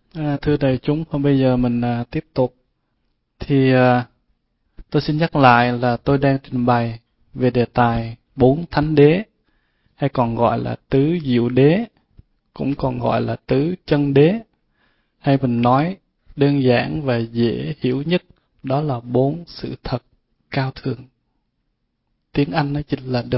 Thưa đại chúng, hôm bây giờ mình tiếp tục. Thì tôi xin nhắc lại là tôi đang trình bày về đề tài bốn thánh đế, hay còn gọi là tứ diệu đế, cũng còn gọi là tứ chân đế, hay mình nói đơn giản và dễ hiểu nhất, đó là bốn sự thật cao thượng. Tiếng Anh nó chính là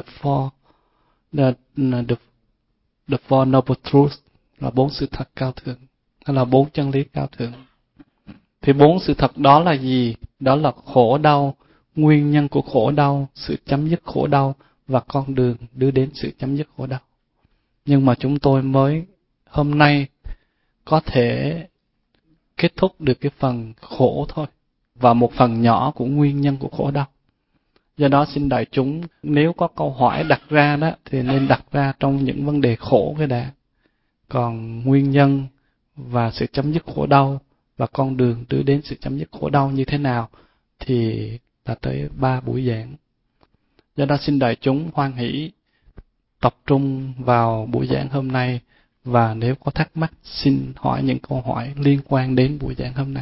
the four noble truths, là bốn sự thật cao thượng, hay là bốn chân lý cao thượng. Thì bốn sự thật đó là gì? Đó là khổ đau, nguyên nhân của khổ đau, sự chấm dứt khổ đau và con đường đưa đến sự chấm dứt khổ đau. Nhưng mà chúng tôi mới hôm nay có thể kết thúc được cái phần khổ thôi, và một phần nhỏ của nguyên nhân của khổ đau. Do đó xin đại chúng, nếu có câu hỏi đặt ra đó thì nên đặt ra trong những vấn đề khổ cái đã. Còn nguyên nhân và sự chấm dứt khổ đau và con đường đưa đến sự chấm dứt khổ đau như thế nào thì là tới 3 buổi giảng. Do đó xin đại chúng hoan hỷ tập trung vào buổi giảng hôm nay, và nếu có thắc mắc xin hỏi những câu hỏi liên quan đến buổi giảng hôm nay.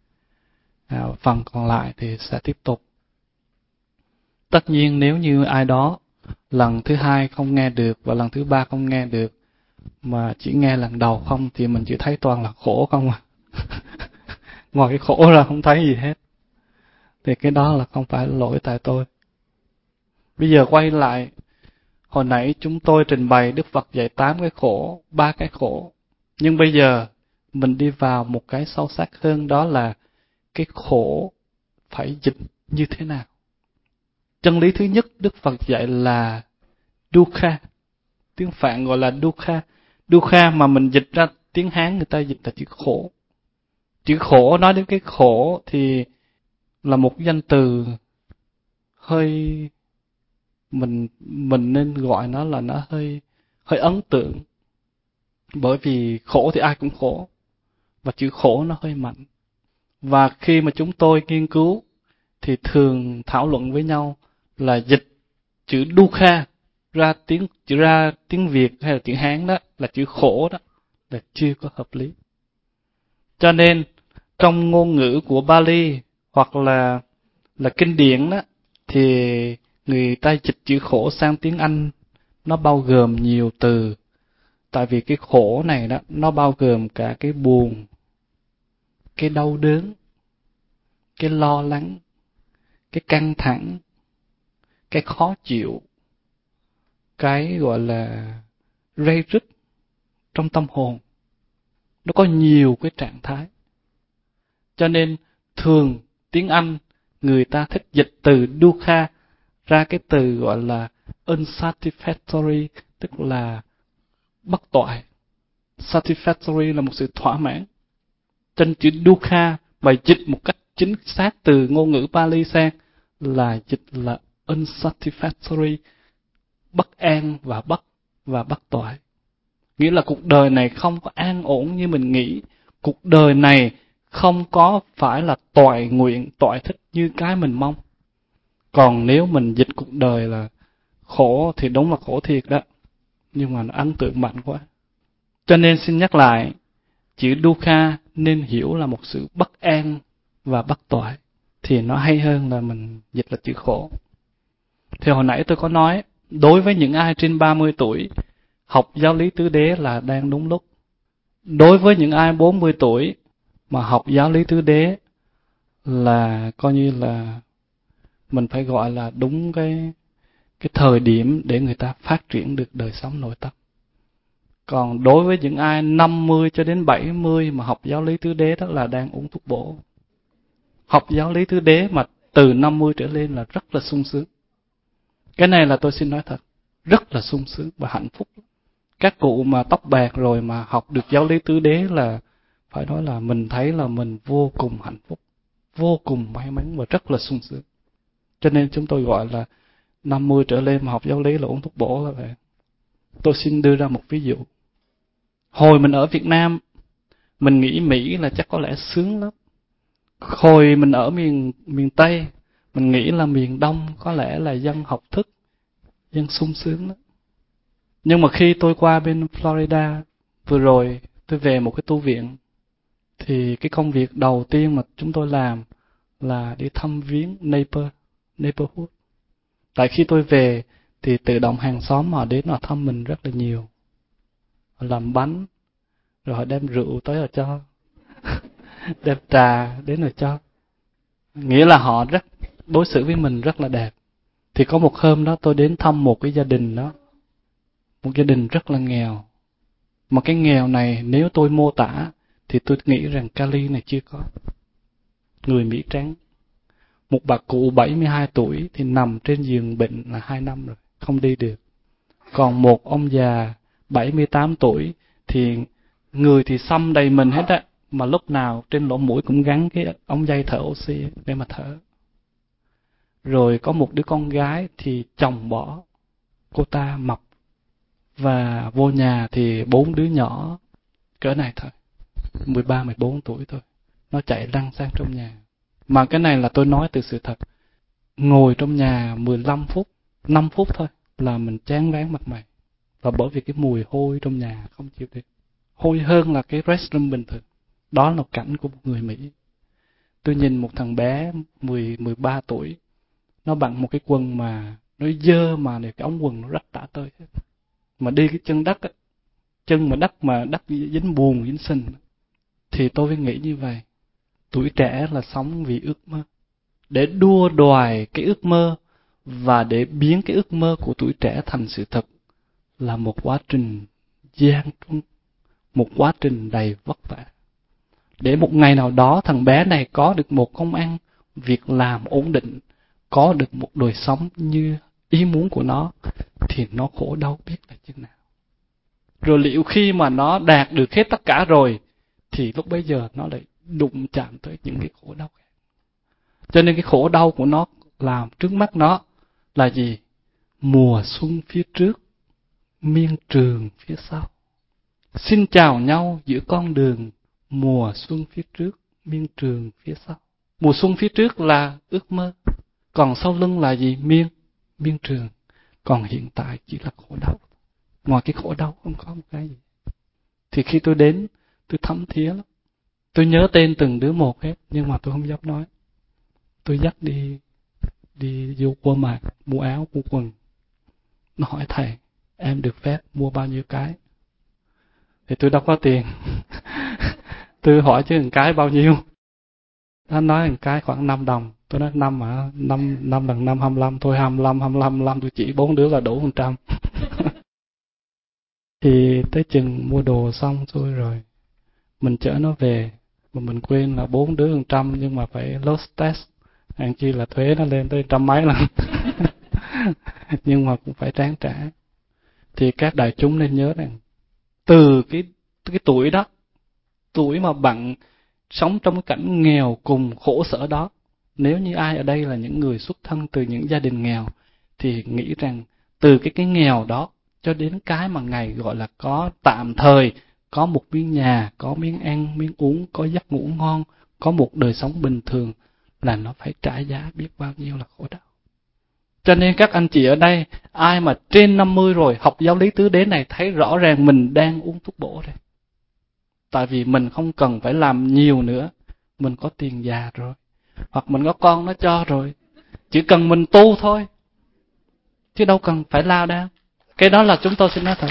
Phần còn lại thì sẽ tiếp tục. Tất nhiên nếu như ai đó lần thứ hai không nghe được và lần thứ ba không nghe được, mà chỉ nghe lần đầu không, thì mình chỉ thấy toàn là khổ không à. Ngoài cái khổ ra không thấy gì hết. Thì cái đó là không phải lỗi tại tôi. Bây giờ quay lại, hồi nãy chúng tôi trình bày Đức Phật dạy 8 cái khổ, 3 cái khổ. Nhưng bây giờ mình đi vào một cái sâu sắc hơn, đó là cái khổ phải dịch như thế nào. Chân lý thứ nhất Đức Phật dạy là dukkha. Tiếng Phạn gọi là dukkha. Dukkha mà mình dịch ra tiếng Hán người ta dịch là chữ khổ. Chữ khổ, nói đến cái khổ thì là một danh từ hơi, mình nên gọi nó là nó hơi ấn tượng. Bởi vì khổ thì ai cũng khổ, và chữ khổ nó hơi mạnh. Và khi mà chúng tôi nghiên cứu thì thường thảo luận với nhau là dịch chữ dukkha ra tiếng Việt hay là tiếng Hán đó là chữ khổ đó là chưa có hợp lý. Cho nên trong ngôn ngữ của Bali hoặc là kinh điển đó, thì người ta dịch chữ khổ sang tiếng Anh nó bao gồm nhiều từ. Tại vì cái khổ này đó, nó bao gồm cả cái buồn, cái đau đớn, cái lo lắng, cái căng thẳng, cái khó chịu, cái gọi là ray rứt trong tâm hồn. Nó có nhiều cái trạng thái. Cho nên thường tiếng Anh người ta thích dịch từ dukkha ra cái từ gọi là unsatisfactory, tức là bất toại. Satisfactory là một sự thỏa mãn. Trên chữ dukkha mà dịch một cách chính xác từ ngôn ngữ Pali sang là dịch là unsatisfactory, bất an và bất toại. Nghĩa là cuộc đời này không có an ổn như mình nghĩ. Cuộc đời này không có phải là toại nguyện, toại thích như cái mình mong. Còn nếu mình dịch cuộc đời là khổ thì đúng là khổ thiệt đó. Nhưng mà nó ấn tượng mạnh quá. Cho nên xin nhắc lại, chữ dukkha nên hiểu là một sự bất an và bất toại. Thì nó hay hơn là mình dịch là chữ khổ. Thì hồi nãy tôi có nói, đối với những ai trên 30 tuổi, học giáo lý tứ đế là đang đúng lúc. Đối với những ai 40 tuổi mà học giáo lý tứ đế là coi như là mình phải gọi là đúng cái thời điểm để người ta phát triển được đời sống nội tâm. Còn đối với những ai 50 cho đến 70 mà học giáo lý tứ đế đó là đang uống thuốc bổ. Học giáo lý tứ đế mà từ 50 trở lên là rất là sung sướng. Cái này là tôi xin nói thật, rất là sung sướng và hạnh phúc. Các cụ mà tóc bạc rồi mà học được giáo lý tứ đế là phải nói là mình thấy là mình vô cùng hạnh phúc, vô cùng may mắn và rất là sung sướng. Cho nên chúng tôi gọi là 50 trở lên mà học giáo lý là uống thuốc bổ là vậy. Tôi xin đưa ra một ví dụ. Hồi mình ở Việt Nam, mình nghĩ Mỹ là chắc có lẽ sướng lắm. Hồi mình ở miền Tây, mình nghĩ là miền Đông có lẽ là dân học thức, dân sung sướng lắm. Nhưng mà khi tôi qua bên Florida, vừa rồi tôi về một cái tu viện, Thì cái công việc đầu tiên mà chúng tôi làm là đi thăm viếng neighborhood. Tại khi tôi về thì tự động hàng xóm họ đến họ thăm mình rất là nhiều. Họ làm bánh, rồi họ đem rượu tới họ cho, đem trà đến rồi cho. Nghĩa là họ rất đối xử với mình rất là đẹp. Thì có một hôm đó tôi đến thăm một cái gia đình đó, một gia đình rất là nghèo. Mà cái nghèo này nếu tôi mô tả thì tôi nghĩ rằng Cali này chưa có. Người Mỹ trắng. Một bà cụ 72 tuổi thì nằm trên giường bệnh là 2 năm rồi, không đi được. Còn một ông già 78 tuổi thì người thì xăm đầy mình hết á, mà lúc nào trên lỗ mũi cũng gắn cái ống dây thở oxy để mà thở. Rồi có một đứa con gái thì chồng bỏ, cô ta mập, và vô nhà thì 4 đứa nhỏ cỡ này thôi, 13, 14 tuổi thôi. Nó chạy lăn sang trong nhà. Mà cái này là tôi nói từ sự thật. Ngồi trong nhà 15 phút, 5 phút thôi là mình chán ngán mặt mày. Và bởi vì cái mùi hôi trong nhà không chịu được. Hôi hơn là cái restroom bình thường. Đó là cảnh của một người Mỹ. Tôi nhìn một thằng bé 13 tuổi, nó bận một cái quần mà nó dơ mà cái ống quần nó rách tả tơi hết. Mà đi cái chân đất á, chân mà đất dính bùn dính sình. Thì tôi mới nghĩ như vậy. Tuổi trẻ là sống vì ước mơ. Để đua đòi cái ước mơ và để biến cái ước mơ của tuổi trẻ thành sự thật là một quá trình gian truân, một quá trình đầy vất vả. Để một ngày nào đó thằng bé này có được một công ăn, việc làm ổn định, có được một đời sống như ý muốn của nó, thì nó khổ đau biết là chừng nào. Rồi liệu khi mà nó đạt được hết tất cả rồi, thì lúc bấy giờ nó lại đụng chạm tới những cái khổ đau khác. Cho nên cái khổ đau của nó làm trước mắt nó là gì? Mùa xuân phía trước, miên trường phía sau. Xin chào nhau giữa con đường, mùa xuân phía trước, miên trường phía sau. Mùa xuân phía trước là ước mơ, còn sau lưng là gì? Miên trường. Còn hiện tại chỉ là khổ đau. Ngoài cái khổ đau không có một cái gì. Thì khi tôi đến, tôi thấm thía lắm. Tôi nhớ tên từng đứa một hết, nhưng mà tôi không dám nói. Tôi dắt đi vô Walmart mua áo, mua quần. Nó hỏi thầy, em được phép mua bao nhiêu cái? Thì tôi đâu có tiền. Tôi hỏi chứ một cái bao nhiêu? Nó nói một cái khoảng 5 đồng. Tôi nói 5 mà, 5 lần 5, 25. Thôi 25, tôi chỉ 4 đứa là đủ 100. Thì tới chừng mua đồ xong rồi mình chở nó về, mà mình quên là 4 đứa 100 nhưng mà phải lost tax, hàng chi là thuế nó lên tới trăm mấy lần. Nhưng mà cũng phải tráng trả. Thì các đại chúng nên nhớ rằng từ cái tuổi đó, tuổi mà bạn sống trong cái cảnh nghèo cùng khổ sở đó, nếu như ai ở đây là những người xuất thân từ những gia đình nghèo thì nghĩ rằng từ cái nghèo đó cho đến cái mà Ngài gọi là có tạm thời, có một miếng nhà, có miếng ăn, miếng uống, có giấc ngủ ngon, có một đời sống bình thường, là nó phải trả giá biết bao nhiêu là khổ đau. Cho nên các anh chị ở đây, ai mà trên 50 rồi học giáo lý tứ đế này thấy rõ ràng mình đang uống thuốc bổ rồi. Tại vì mình không cần phải làm nhiều nữa, mình có tiền già rồi, hoặc mình có con nó cho rồi, chỉ cần mình tu thôi, chứ đâu cần phải lao đao. Cái đó là chúng tôi xin nói thật.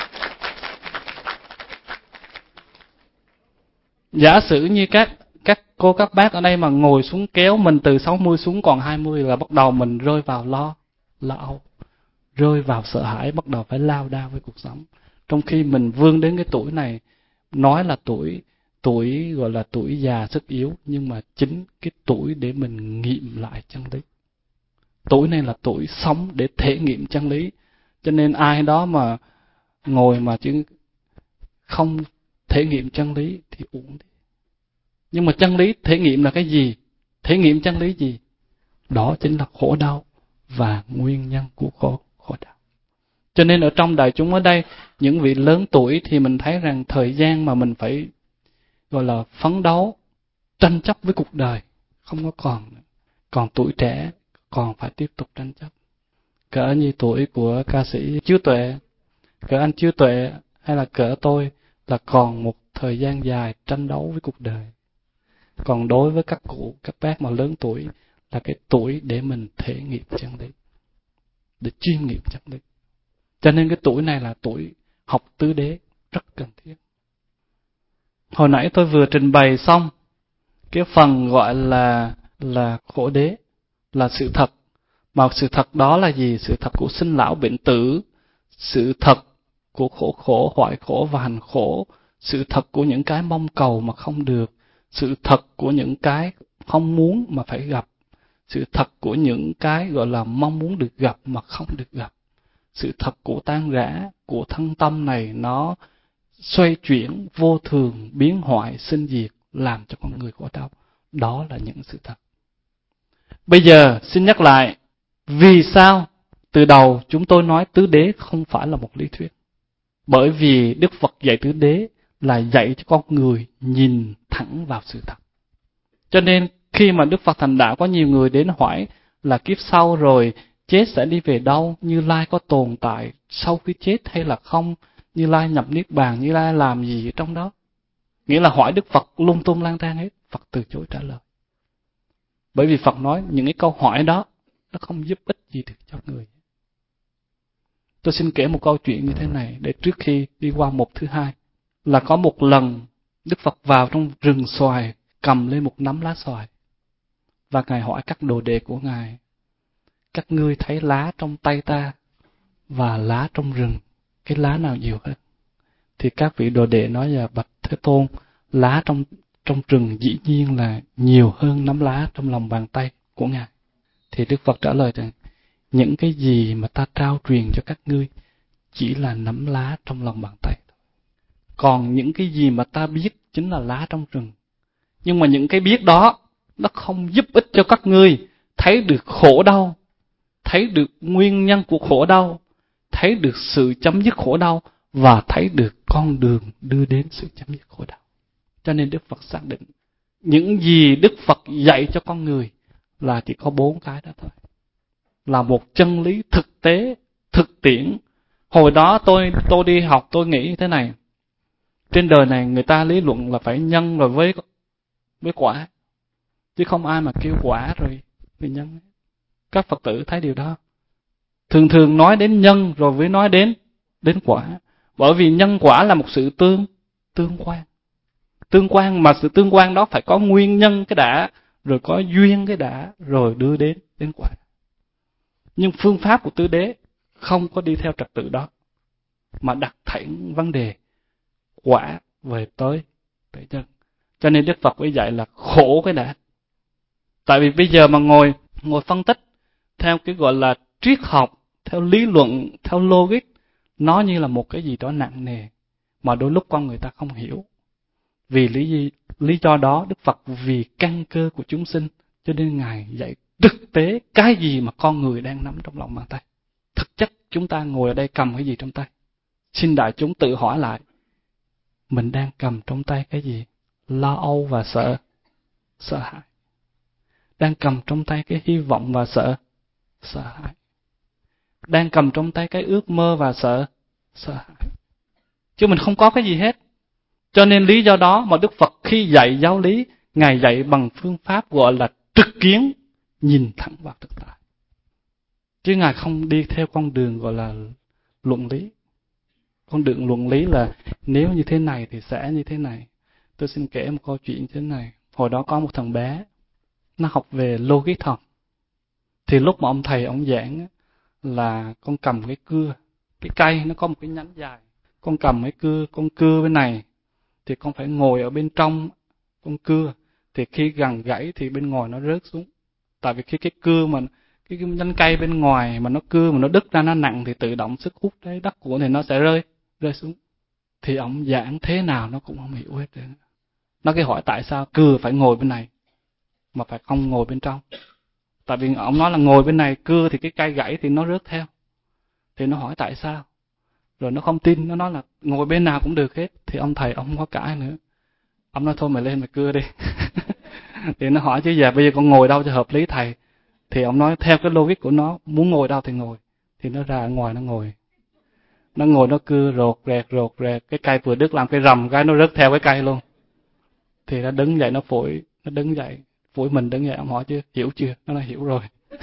Giả sử như các cô các bác ở đây mà ngồi xuống kéo mình từ 60 xuống còn 20 là bắt đầu mình rơi vào lo âu, rơi vào sợ hãi, bắt đầu phải lao đao với cuộc sống. Trong khi mình vươn đến cái tuổi này, nói là tuổi gọi là tuổi già sức yếu, nhưng mà chính cái tuổi để mình nghiệm lại chân lý. Tuổi này là tuổi sống để thể nghiệm chân lý. Cho nên ai đó mà ngồi mà chứ không thể nghiệm chân lý thì uổng đi. Nhưng mà chân lý thể nghiệm là cái gì? Thể nghiệm chân lý gì? Đó chính là khổ đau và nguyên nhân của khổ đau. Cho nên ở trong đại chúng ở đây, những vị lớn tuổi thì mình thấy rằng thời gian mà mình phải gọi là phấn đấu, tranh chấp với cuộc đời không có còn nữa. Còn tuổi trẻ còn phải tiếp tục tranh chấp. Cỡ như tuổi của ca sĩ Chiếu Tuệ, cỡ anh Chiếu Tuệ hay là cỡ tôi là còn một thời gian dài tranh đấu với cuộc đời. Còn đối với các cụ, các bác mà lớn tuổi là cái tuổi để mình thể nghiệm chân lý, để chiêm nghiệm chân lý. Cho nên cái tuổi này là tuổi học tứ đế rất cần thiết. Hồi nãy tôi vừa trình bày xong cái phần gọi là khổ đế, là sự thật. Mà sự thật đó là gì? Sự thật của sinh lão bệnh tử, sự thật của khổ khổ, hoại khổ và hành khổ, sự thật của những cái mong cầu mà không được, sự thật của những cái không muốn mà phải gặp, sự thật của những cái gọi là mong muốn được gặp mà không được gặp, sự thật của tan rã, của thân tâm này nó xoay chuyển, vô thường, biến hoại, sinh diệt, làm cho con người khổ đau. Đó là những sự thật. Bây giờ xin nhắc lại, vì sao từ đầu chúng tôi nói tứ đế không phải là một lý thuyết? Bởi vì Đức Phật dạy tứ đế là dạy cho con người nhìn thẳng vào sự thật. Cho nên khi mà Đức Phật thành đạo, có nhiều người đến hỏi là kiếp sau rồi chết sẽ đi về đâu, Như Lai có tồn tại sau khi chết hay là không, Như Lai nhập niết bàn, Như Lai làm gì ở trong đó. Nghĩa là hỏi Đức Phật lung tung lang thang hết, Phật từ chối trả lời. Bởi vì Phật nói những cái câu hỏi đó nó không giúp ích gì được cho người. Tôi xin kể một câu chuyện như thế này để trước khi đi qua mục thứ hai. Là có một lần Đức Phật vào trong rừng xoài, cầm lên một nắm lá xoài. Và Ngài hỏi các đồ đệ của Ngài, các ngươi thấy lá trong tay ta và lá trong rừng, cái lá nào nhiều hơn? Thì các vị đồ đệ nói là bạch Thế Tôn, lá trong rừng dĩ nhiên là nhiều hơn nắm lá trong lòng bàn tay của Ngài. Thì Đức Phật trả lời rằng, những cái gì mà ta trao truyền cho các ngươi chỉ là nắm lá trong lòng bàn tay. Còn những cái gì mà ta biết chính là lá trong rừng. Nhưng mà những cái biết đó nó không giúp ích cho các ngươi thấy được khổ đau, thấy được nguyên nhân của khổ đau, thấy được sự chấm dứt khổ đau và thấy được con đường đưa đến sự chấm dứt khổ đau. Cho nên Đức Phật xác định những gì Đức Phật dạy cho con người là chỉ có 4 cái đó thôi. Là một chân lý thực tế, thực tiễn. Hồi đó tôi đi học tôi nghĩ thế này. Trên đời này người ta lý luận là phải nhân rồi với quả. Chứ không ai mà kêu quả rồi nhân. Các Phật tử thấy điều đó. Thường thường nói đến nhân rồi mới nói đến quả. Bởi vì nhân quả là một sự tương quan. Tương quan mà sự tương quan đó phải có nguyên nhân cái đã, rồi có duyên cái đã, rồi đưa đến quả. Nhưng phương pháp của tứ đế không có đi theo trật tự đó, mà đặt thẳng vấn đề quả về tới nhân. Cho nên Đức Phật mới dạy là khổ cái đã. Tại vì bây giờ mà ngồi phân tích theo cái gọi là triết học, theo lý luận, theo logic, nó như là một cái gì đó nặng nề mà đôi lúc con người ta không hiểu. Vì lý do đó Đức Phật vì căn cơ của chúng sinh, cho nên Ngài dạy thực tế cái gì mà con người đang nắm trong lòng bàn tay. Thực chất chúng ta ngồi ở đây cầm cái gì trong tay? Xin đại chúng tự hỏi lại, mình đang cầm trong tay cái gì? Lo âu và sợ hãi. Đang cầm trong tay cái hy vọng và sợ hãi. Đang cầm trong tay cái ước mơ và sợ hãi. Chứ mình không có cái gì hết. Cho nên lý do đó mà Đức Phật khi dạy giáo lý, Ngài dạy bằng phương pháp gọi là trực kiến, nhìn thẳng vào thực tại. Chứ Ngài không đi theo con đường gọi là luận lý. Con đường luận lý là nếu như thế này thì sẽ như thế này. Tôi xin kể một câu chuyện như thế này. Hồi đó có một thằng bé, nó học về logic học. Thì lúc mà ông thầy ông giảng là con cầm cái cưa, cái cây nó có một cái nhánh dài. Con cầm con cưa bên này thì con phải ngồi ở bên trong con cưa. Thì khi gần gãy thì bên ngoài nó rớt xuống. Tại vì khi cái cưa mà cái nhánh cây bên ngoài mà nó cưa mà nó đứt ra nó nặng thì tự động sức hút cái đất của thì nó sẽ rơi xuống. Thì ông giảng thế nào nó cũng không hiểu hết rồi. Nó cái hỏi tại sao cưa phải ngồi bên này mà phải không ngồi bên trong. Tại vì ông nói là ngồi bên này cưa thì cái cây gãy thì nó rớt theo. Thì nó hỏi tại sao. Rồi nó không tin, nó nói là ngồi bên nào cũng được hết. Thì ông thầy ông không có cãi nữa. Ông nói thôi mày lên mày cưa đi. Thì nó hỏi chứ giờ bây giờ con ngồi đâu cho hợp lý thầy. Thì ông nói theo cái logic của nó, muốn ngồi đâu thì ngồi. Thì nó ra ngoài nó ngồi. Nó ngồi nó cưa rột rẹt, cái cây vừa đứt làm cái rầm cái nó rớt theo cái cây luôn. Thì nó đứng dậy nó phủi, nó đứng dậy, phủi mình đứng dậy, ông hỏi chứ, hiểu chưa? Nó nói hiểu rồi.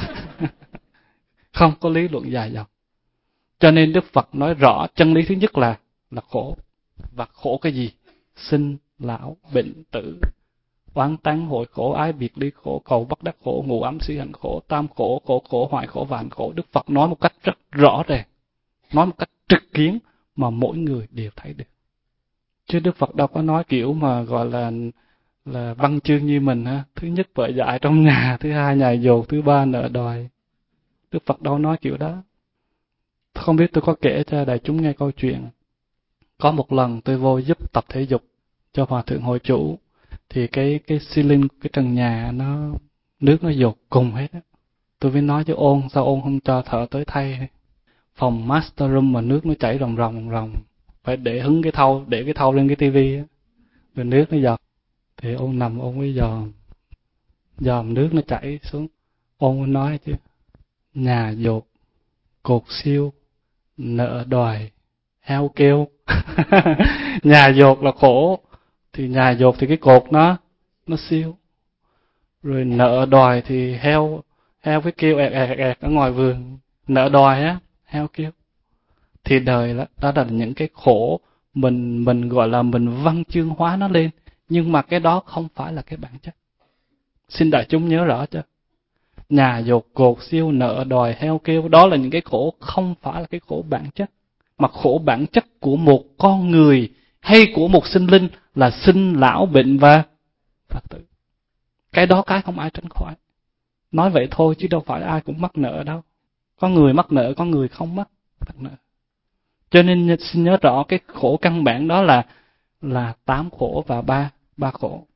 Không có lý luận dài dòng. Cho nên Đức Phật nói rõ chân lý thứ nhất là khổ. Và khổ cái gì? Sinh, lão, bệnh, tử, oán tán, hội khổ, ái biệt ly khổ, cầu bất đắc khổ, ngủ ấm suy hành khổ, tam khổ, khổ khổ, hoại khổ, vạn khổ. Đức Phật nói một cách rất rõ ràng, nói một cách trực kiến mà mỗi người đều thấy được. Chứ Đức Phật đâu có nói kiểu mà gọi là văn chương như mình ha. Thứ nhất vợ dại trong nhà, thứ hai nhà dột, thứ ba nợ đòi. Đức Phật đâu nói kiểu đó. Không biết tôi có kể cho đại chúng nghe câu chuyện. Có một lần tôi vô giúp tập thể dục cho Hòa Thượng Hội Chủ. Thì cái ceiling, cái trần nhà nó nước nó dột cùng hết á. Tôi mới nói cho Ôn, sao Ôn không cho thợ tới thay? Phòng master room mà nước nó chảy ròng ròng, phải để hứng cái thau, để cái thau lên cái tivi á, rồi nước nó giọt. Thì Ôn nằm, Ôn mới dòm nước nó chảy xuống. Ôn mới nói chứ, nhà dột, cột siêu, nợ đòi, heo kêu. Nhà dột là khổ, thì nhà dột thì cái cột nó siêu. Rồi nợ đòi thì heo cái kêu ẹt ở ngoài vườn, nợ đòi á, heo kêu. Thì đời đó là những cái khổ mình gọi là mình văn chương hóa nó lên, nhưng mà cái đó không phải là cái bản chất. Xin đại chúng nhớ rõ chứ. Nhà dột, cột siêu, nợ đòi, heo kêu, đó là những cái khổ không phải là cái khổ bản chất. Mà khổ bản chất của một con người hay của một sinh linh là sinh, lão, bệnh và tử. Cái đó cái không ai tránh khỏi. Nói vậy thôi chứ đâu phải ai cũng mắc nợ đâu. Có người mắc nợ, có người không mắc nợ. Cho nên xin nhớ rõ cái khổ căn bản đó là 8 khổ và ba khổ.